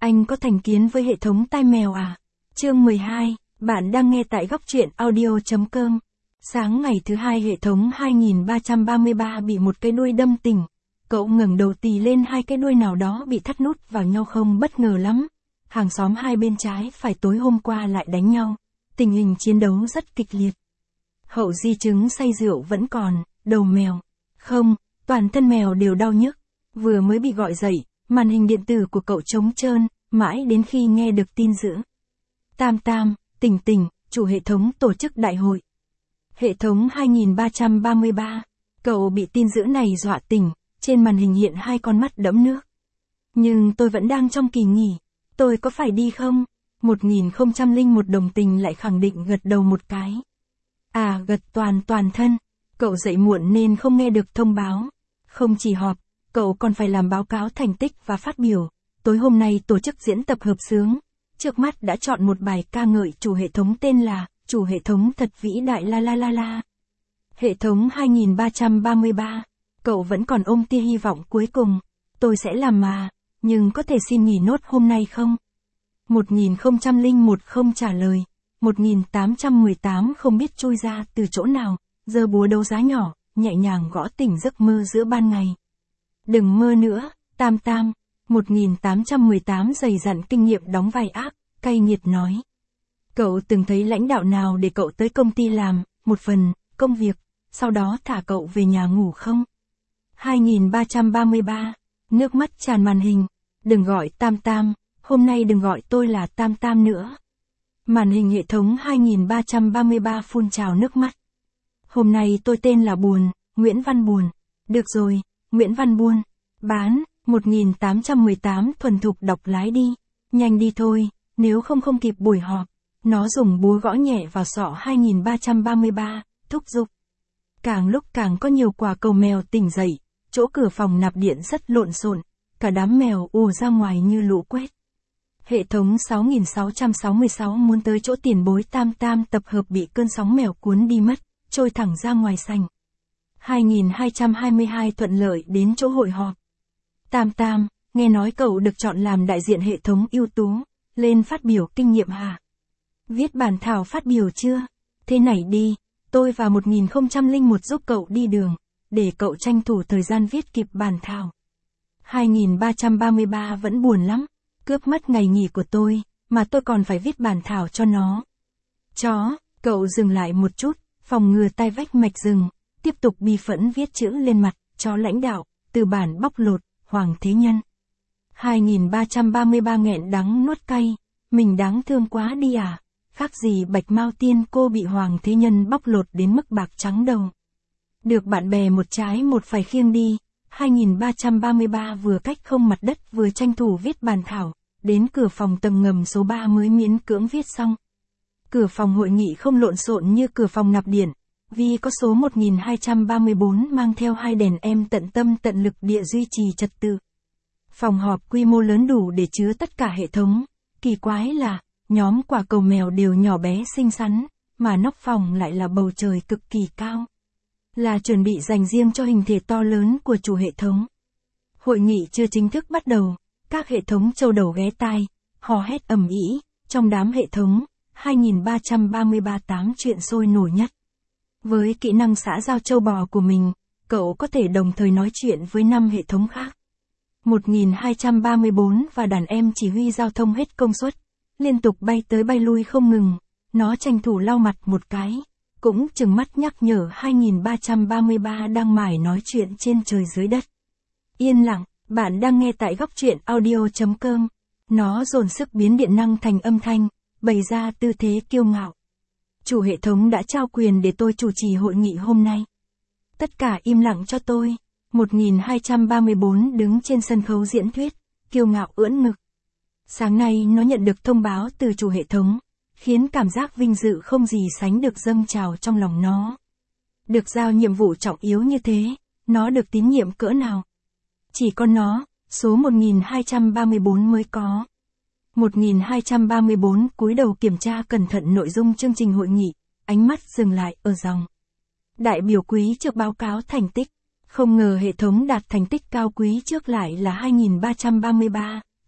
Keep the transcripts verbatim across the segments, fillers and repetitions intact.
Anh có thành kiến với hệ thống tai mèo à? Chương mười hai, bạn đang nghe tại góc truyện audio chấm com. Sáng ngày thứ hai hệ thống hai nghìn ba trăm ba mươi ba bị một cái đuôi đâm tỉnh. Cậu ngẩng đầu tì lên hai cái đuôi nào đó bị thắt nút vào nhau không bất ngờ lắm. Hàng xóm hai bên trái phải tối hôm qua lại đánh nhau. Tình hình chiến đấu rất kịch liệt. Hậu di chứng say rượu vẫn còn, đầu mèo. Không, toàn thân mèo đều đau nhức. Vừa mới bị gọi dậy, màn hình điện tử của cậu trống trơn, mãi đến khi nghe được tin dữ. Tam Tam, tỉnh tỉnh, chủ hệ thống tổ chức đại hội. Hệ thống hai nghìn ba trăm ba mươi ba, cậu bị tin dữ này dọa tỉnh, trên màn hình hiện hai con mắt đẫm nước. Nhưng tôi vẫn đang trong kỳ nghỉ, tôi có phải đi không? một nghìn không trăm lẻ một đồng tình lại khẳng định gật đầu một cái. À gật toàn toàn thân, cậu dậy muộn nên không nghe được thông báo. Không chỉ họp, cậu còn phải làm báo cáo thành tích và phát biểu. Tối hôm nay tổ chức diễn tập hợp xướng. Trước mắt đã chọn một bài ca ngợi chủ hệ thống tên là Chủ hệ thống thật vĩ đại la la la la. Hệ thống hai nghìn ba trăm ba mươi ba, cậu vẫn còn ôm tia hy vọng cuối cùng. Tôi sẽ làm mà, nhưng có thể xin nghỉ nốt hôm nay không? một nghìn không trăm lẻ một không trả lời. một nghìn tám trăm mười tám không biết chui ra từ chỗ nào, giơ búa đấu giá nhỏ, nhẹ nhàng gõ tỉnh giấc mơ giữa ban ngày. Đừng mơ nữa, Tam Tam. một nghìn tám trăm mười tám dày dặn kinh nghiệm đóng vai ác, cay nghiệt nói. Cậu từng thấy lãnh đạo nào để cậu tới công ty làm, một phần, công việc, sau đó thả cậu về nhà ngủ không? hai nghìn ba trăm ba mươi ba, nước mắt tràn màn hình. Đừng gọi Tam Tam, hôm nay đừng gọi tôi là Tam Tam nữa. Màn hình hệ thống hai nghìn ba trăm ba mươi ba phun trào nước mắt. Hôm nay tôi tên là Buồn, Nguyễn Văn Buồn. Được rồi, Nguyễn Văn Buôn. Bán, một nghìn tám trăm mười tám thuần thục đọc lái đi. Nhanh đi thôi, nếu không không kịp buổi họp. Nó dùng búa gõ nhẹ vào sọ hai nghìn ba trăm ba mươi ba, thúc giục. Càng lúc càng có nhiều quả cầu mèo tỉnh dậy, chỗ cửa phòng nạp điện rất lộn xộn, cả đám mèo ùa ra ngoài như lũ quét. Hệ thống sáu nghìn sáu trăm sáu mươi sáu muốn tới chỗ tiền bối Tam Tam tập hợp bị cơn sóng mèo cuốn đi mất, trôi thẳng ra ngoài sảnh. hai nghìn hai trăm hai mươi hai thuận lợi đến chỗ hội họp. Tam Tam, nghe nói cậu được chọn làm đại diện hệ thống ưu tú, lên phát biểu kinh nghiệm hả? Viết bản thảo phát biểu chưa? Thế này đi, tôi và một nghìn không trăm lẻ một giúp cậu đi đường, để cậu tranh thủ thời gian viết kịp bản thảo. hai nghìn ba trăm ba mươi ba vẫn buồn lắm, cướp mất ngày nghỉ của tôi, mà tôi còn phải viết bản thảo cho nó. Chó, cậu dừng lại một chút, phòng ngừa tai vách mạch rừng, tiếp tục bi phẫn viết chữ lên mặt, chó lãnh đạo, từ bản bóc lột, Hoàng Thế Nhân. hai nghìn ba trăm ba mươi ba nghẹn đắng nuốt cay, mình đáng thương quá đi à, khác gì Bạch Mao Tiên cô bị Hoàng Thế Nhân bóc lột đến mức bạc trắng đầu. Được bạn bè một trái một phải khiêng đi, hai nghìn ba trăm ba mươi ba vừa cách không mặt đất vừa tranh thủ viết bản thảo, đến cửa phòng tầng ngầm số ba mới miễn cưỡng viết xong. Cửa phòng hội nghị không lộn xộn như cửa phòng nạp điện, vì có số một nghìn hai trăm ba mươi bốn mang theo hai đèn em tận tâm tận lực địa duy trì trật tự. Phòng họp quy mô lớn đủ để chứa tất cả hệ thống, kỳ quái là, nhóm quả cầu mèo đều nhỏ bé xinh xắn, mà nóc phòng lại là bầu trời cực kỳ cao. Là chuẩn bị dành riêng cho hình thể to lớn của chủ hệ thống. Hội nghị chưa chính thức bắt đầu, các hệ thống châu đầu ghé tai, hò hét ầm ĩ, trong đám hệ thống, hai nghìn ba trăm ba mươi ba tám chuyện sôi nổi nhất. Với kỹ năng xã giao châu bò của mình, cậu có thể đồng thời nói chuyện với năm hệ thống khác. một nghìn hai trăm ba mươi bốn và đàn em chỉ huy giao thông hết công suất, liên tục bay tới bay lui không ngừng, nó tranh thủ lau mặt một cái, cũng chừng mắt nhắc nhở hai nghìn ba trăm ba mươi ba đang mải nói chuyện trên trời dưới đất. Yên lặng, bạn đang nghe tại góc truyện audio chấm com. Nó dồn sức biến điện năng thành âm thanh, bày ra tư thế kiêu ngạo. Chủ hệ thống đã trao quyền để tôi chủ trì hội nghị hôm nay. Tất cả im lặng cho tôi. một nghìn hai trăm ba mươi bốn đứng trên sân khấu diễn thuyết, kiêu ngạo ưỡn ngực. Sáng nay nó nhận được thông báo từ chủ hệ thống, khiến cảm giác vinh dự không gì sánh được dâng trào trong lòng nó. Được giao nhiệm vụ trọng yếu như thế, nó được tín nhiệm cỡ nào? Chỉ có nó, số một nghìn hai trăm ba mươi bốn mới có. một nghìn hai trăm ba mươi bốn cúi đầu kiểm tra cẩn thận nội dung chương trình hội nghị, ánh mắt dừng lại ở dòng. Đại biểu quý trước báo cáo thành tích. Không ngờ hệ thống đạt thành tích cao quý trước lại là hai nghìn ba trăm ba mươi ba,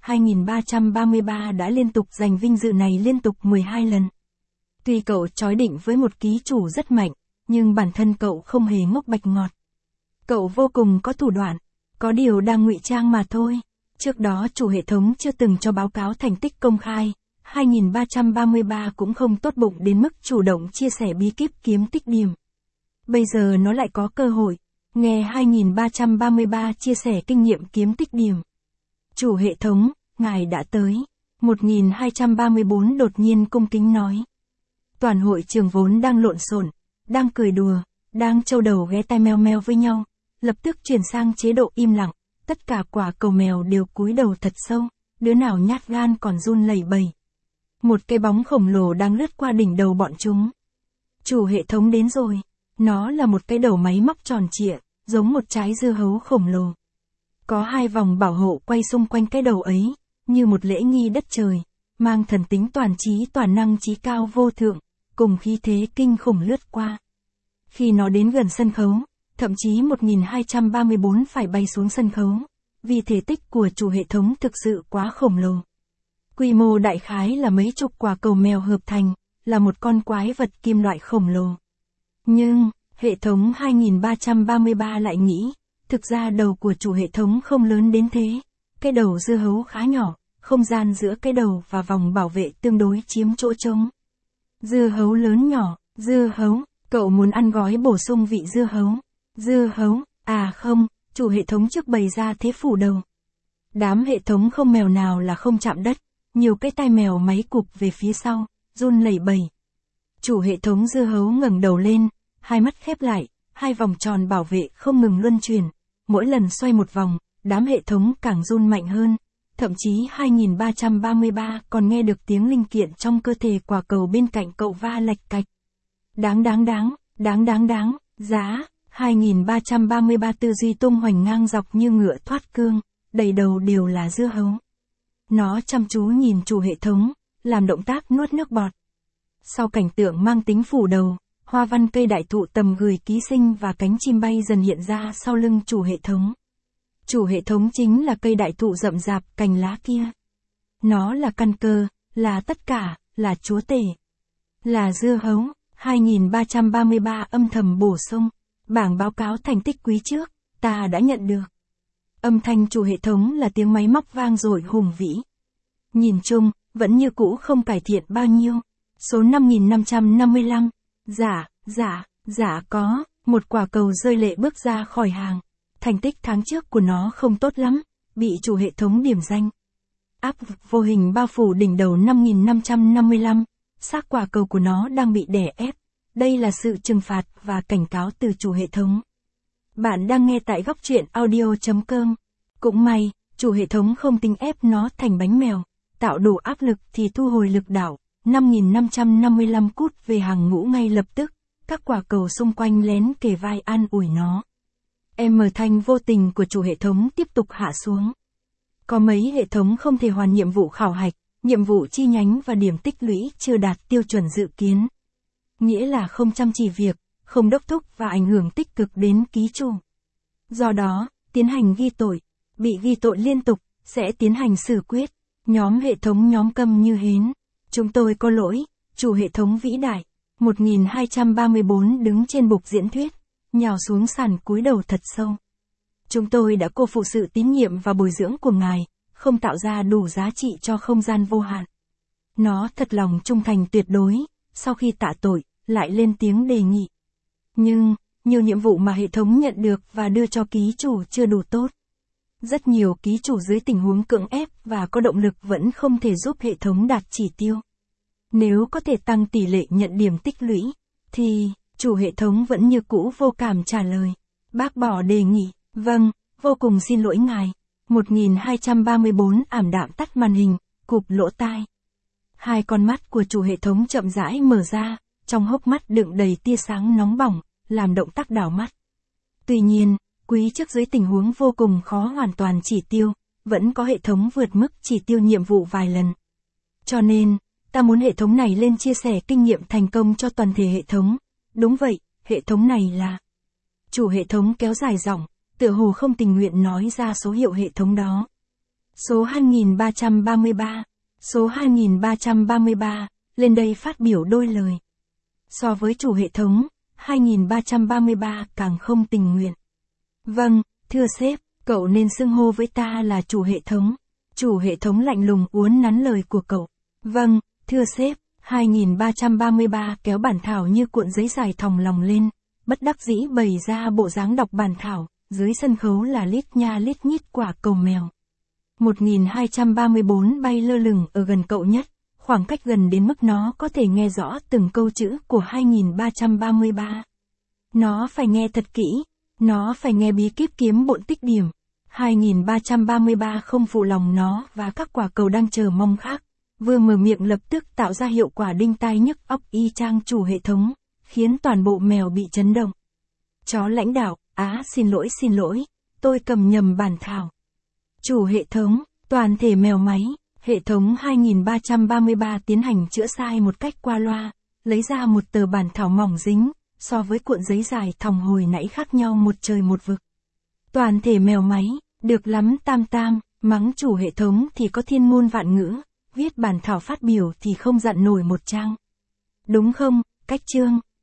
hai nghìn ba trăm ba mươi ba đã liên tục giành vinh dự này liên tục mười hai lần. Tuy cậu chói định với một ký chủ rất mạnh, nhưng bản thân cậu không hề ngốc bạch ngọt. Cậu vô cùng có thủ đoạn, có điều đang ngụy trang mà thôi. Trước đó chủ hệ thống chưa từng cho báo cáo thành tích công khai, hai nghìn ba trăm ba mươi ba cũng không tốt bụng đến mức chủ động chia sẻ bí kíp kiếm tích điểm. Bây giờ nó lại có cơ hội, nghe hai nghìn ba trăm ba mươi ba chia sẻ kinh nghiệm kiếm tích điểm. Chủ hệ thống, ngài đã tới. một nghìn hai trăm ba mươi bốn đột nhiên cung kính nói. Toàn hội trường vốn đang lộn xộn, đang cười đùa, đang trâu đầu ghé tai meo meo với nhau, lập tức chuyển sang chế độ im lặng, tất cả quả cầu mèo đều cúi đầu thật sâu, đứa nào nhát gan còn run lẩy bẩy. Một cái bóng khổng lồ đang lướt qua đỉnh đầu bọn chúng. Chủ hệ thống đến rồi, nó là một cái đầu máy móc tròn trịa, giống một trái dưa hấu khổng lồ. Có hai vòng bảo hộ quay xung quanh cái đầu ấy, như một lễ nghi đất trời, mang thần tính toàn trí toàn năng trí cao vô thượng, cùng khí thế kinh khủng lướt qua. Khi nó đến gần sân khấu, thậm chí một nghìn hai trăm ba mươi bốn phải bay xuống sân khấu, vì thể tích của chủ hệ thống thực sự quá khổng lồ. Quy mô đại khái là mấy chục quả cầu mèo hợp thành, là một con quái vật kim loại khổng lồ. Nhưng, hệ thống hai nghìn ba trăm ba mươi ba lại nghĩ, thực ra đầu của chủ hệ thống không lớn đến thế. Cái đầu dưa hấu khá nhỏ, không gian giữa cái đầu và vòng bảo vệ tương đối chiếm chỗ trống. Dưa hấu lớn nhỏ, dưa hấu, cậu muốn ăn gói bổ sung vị dưa hấu. Dưa hấu, à không, chủ hệ thống trước bày ra thế phủ đầu. Đám hệ thống không mèo nào là không chạm đất, nhiều cái tai mèo máy cụp về phía sau, run lẩy bẩy. Chủ hệ thống dưa hấu ngẩng đầu lên, hai mắt khép lại, hai vòng tròn bảo vệ không ngừng luân chuyển. Mỗi lần xoay một vòng, đám hệ thống càng run mạnh hơn. Thậm chí hai nghìn ba trăm ba mươi ba còn nghe được tiếng linh kiện trong cơ thể quả cầu bên cạnh cậu va lạch cạch. Đáng đáng đáng, đáng đáng đáng, giá, hai nghìn ba trăm ba mươi ba tư duy tung hoành ngang dọc như ngựa thoát cương, đầy đầu đều là dưa hấu. Nó chăm chú nhìn chủ hệ thống, làm động tác nuốt nước bọt. Sau cảnh tượng mang tính phủ đầu, hoa văn cây đại thụ tầm gửi ký sinh và cánh chim bay dần hiện ra sau lưng chủ hệ thống. Chủ hệ thống chính là cây đại thụ rậm rạp cành lá kia. Nó là căn cơ, là tất cả, là chúa tể. Là dưa hấu, hai nghìn ba trăm ba mươi ba âm thầm bổ sung, bảng báo cáo thành tích quý trước, ta đã nhận được. Âm thanh chủ hệ thống là tiếng máy móc vang dội hùng vĩ. Nhìn chung, vẫn như cũ không cải thiện bao nhiêu. Số năm nghìn năm trăm năm mươi lăm, dạ, dạ, dạ có, một quả cầu rơi lệ bước ra khỏi hàng. Thành tích tháng trước của nó không tốt lắm, bị chủ hệ thống điểm danh. Áp lực vô hình bao phủ đỉnh đầu năm nghìn năm trăm năm mươi lăm, xác quả cầu của nó đang bị đè ép. Đây là sự trừng phạt và cảnh cáo từ chủ hệ thống. Bạn đang nghe tại góc truyện audio chấm com. Cũng may, chủ hệ thống không tính ép nó thành bánh mèo, tạo đủ áp lực thì thu hồi lực đảo. năm nghìn năm trăm năm mươi lăm cút về hàng ngũ ngay lập tức, các quả cầu xung quanh lén kề vai an ủi nó. Em mở thanh vô tình của chủ hệ thống tiếp tục hạ xuống. Có mấy hệ thống không thể hoàn nhiệm vụ khảo hạch, nhiệm vụ chi nhánh và điểm tích lũy chưa đạt tiêu chuẩn dự kiến. Nghĩa là không chăm chỉ việc, không đốc thúc và ảnh hưởng tích cực đến ký chủ. Do đó, tiến hành ghi tội, bị ghi tội liên tục, sẽ tiến hành xử quyết. Nhóm hệ thống nhóm câm như hến. Chúng tôi có lỗi, chủ hệ thống vĩ đại. một nghìn hai trăm ba mươi bốn đứng trên bục diễn thuyết, nhào xuống sàn cúi đầu thật sâu. Chúng tôi đã cô phụ sự tín nhiệm và bồi dưỡng của ngài, không tạo ra đủ giá trị cho không gian vô hạn. Nó thật lòng trung thành tuyệt đối, sau khi tạ tội, lại lên tiếng đề nghị. Nhưng, nhiều nhiệm vụ mà hệ thống nhận được và đưa cho ký chủ chưa đủ tốt. Rất nhiều ký chủ dưới tình huống cưỡng ép và có động lực vẫn không thể giúp hệ thống đạt chỉ tiêu. Nếu có thể tăng tỷ lệ nhận điểm tích lũy, thì, chủ hệ thống vẫn như cũ vô cảm trả lời. Bác bỏ đề nghị, vâng, vô cùng xin lỗi ngài. một nghìn hai trăm ba mươi bốn ảm đạm tắt màn hình, cụp lỗ tai. Hai con mắt của chủ hệ thống chậm rãi mở ra, trong hốc mắt đựng đầy tia sáng nóng bỏng, làm động tác đảo mắt. Tuy nhiên, quý trước dưới tình huống vô cùng khó hoàn toàn chỉ tiêu, vẫn có hệ thống vượt mức chỉ tiêu nhiệm vụ vài lần. Cho nên, ta muốn hệ thống này lên chia sẻ kinh nghiệm thành công cho toàn thể hệ thống. Đúng vậy, hệ thống này là... Chủ hệ thống kéo dài giọng, tựa hồ không tình nguyện nói ra số hiệu hệ thống đó. Số hai nghìn ba trăm ba mươi ba. Số hai nghìn ba trăm ba mươi ba, lên đây phát biểu đôi lời. So với chủ hệ thống, hai nghìn ba trăm ba mươi ba càng không tình nguyện. Vâng, thưa sếp, cậu nên xưng hô với ta là chủ hệ thống. Chủ hệ thống lạnh lùng uốn nắn lời của cậu. Vâng, thưa sếp, hai nghìn ba trăm ba mươi ba kéo bản thảo như cuộn giấy dài thòng lòng lên, bất đắc dĩ bày ra bộ dáng đọc bản thảo, dưới sân khấu là lít nha lít nhít quả cầu mèo. một nghìn hai trăm ba mươi bốn bay lơ lửng ở gần cậu nhất, khoảng cách gần đến mức nó có thể nghe rõ từng câu chữ của hai nghìn ba trăm ba mươi ba. Nó phải nghe thật kỹ, nó phải nghe bí kíp kiếm bộn tích điểm. hai nghìn ba trăm ba mươi ba không phụ lòng nó và các quả cầu đang chờ mong khác. Vừa mở miệng lập tức tạo ra hiệu quả đinh tai nhức óc y chang chủ hệ thống, khiến toàn bộ mèo bị chấn động. Chó lãnh đạo, á xin lỗi xin lỗi, tôi cầm nhầm bản thảo. Chủ hệ thống, toàn thể mèo máy, hệ thống hai nghìn ba trăm ba mươi ba tiến hành chữa sai một cách qua loa, lấy ra một tờ bản thảo mỏng dính, so với cuộn giấy dài thòng hồi nãy khác nhau một trời một vực. Toàn thể mèo máy, được lắm tam tam, mắng chủ hệ thống thì có thiên ngôn vạn ngữ, viết bản thảo phát biểu thì không dặn nổi một trang. Đúng không, cách chương?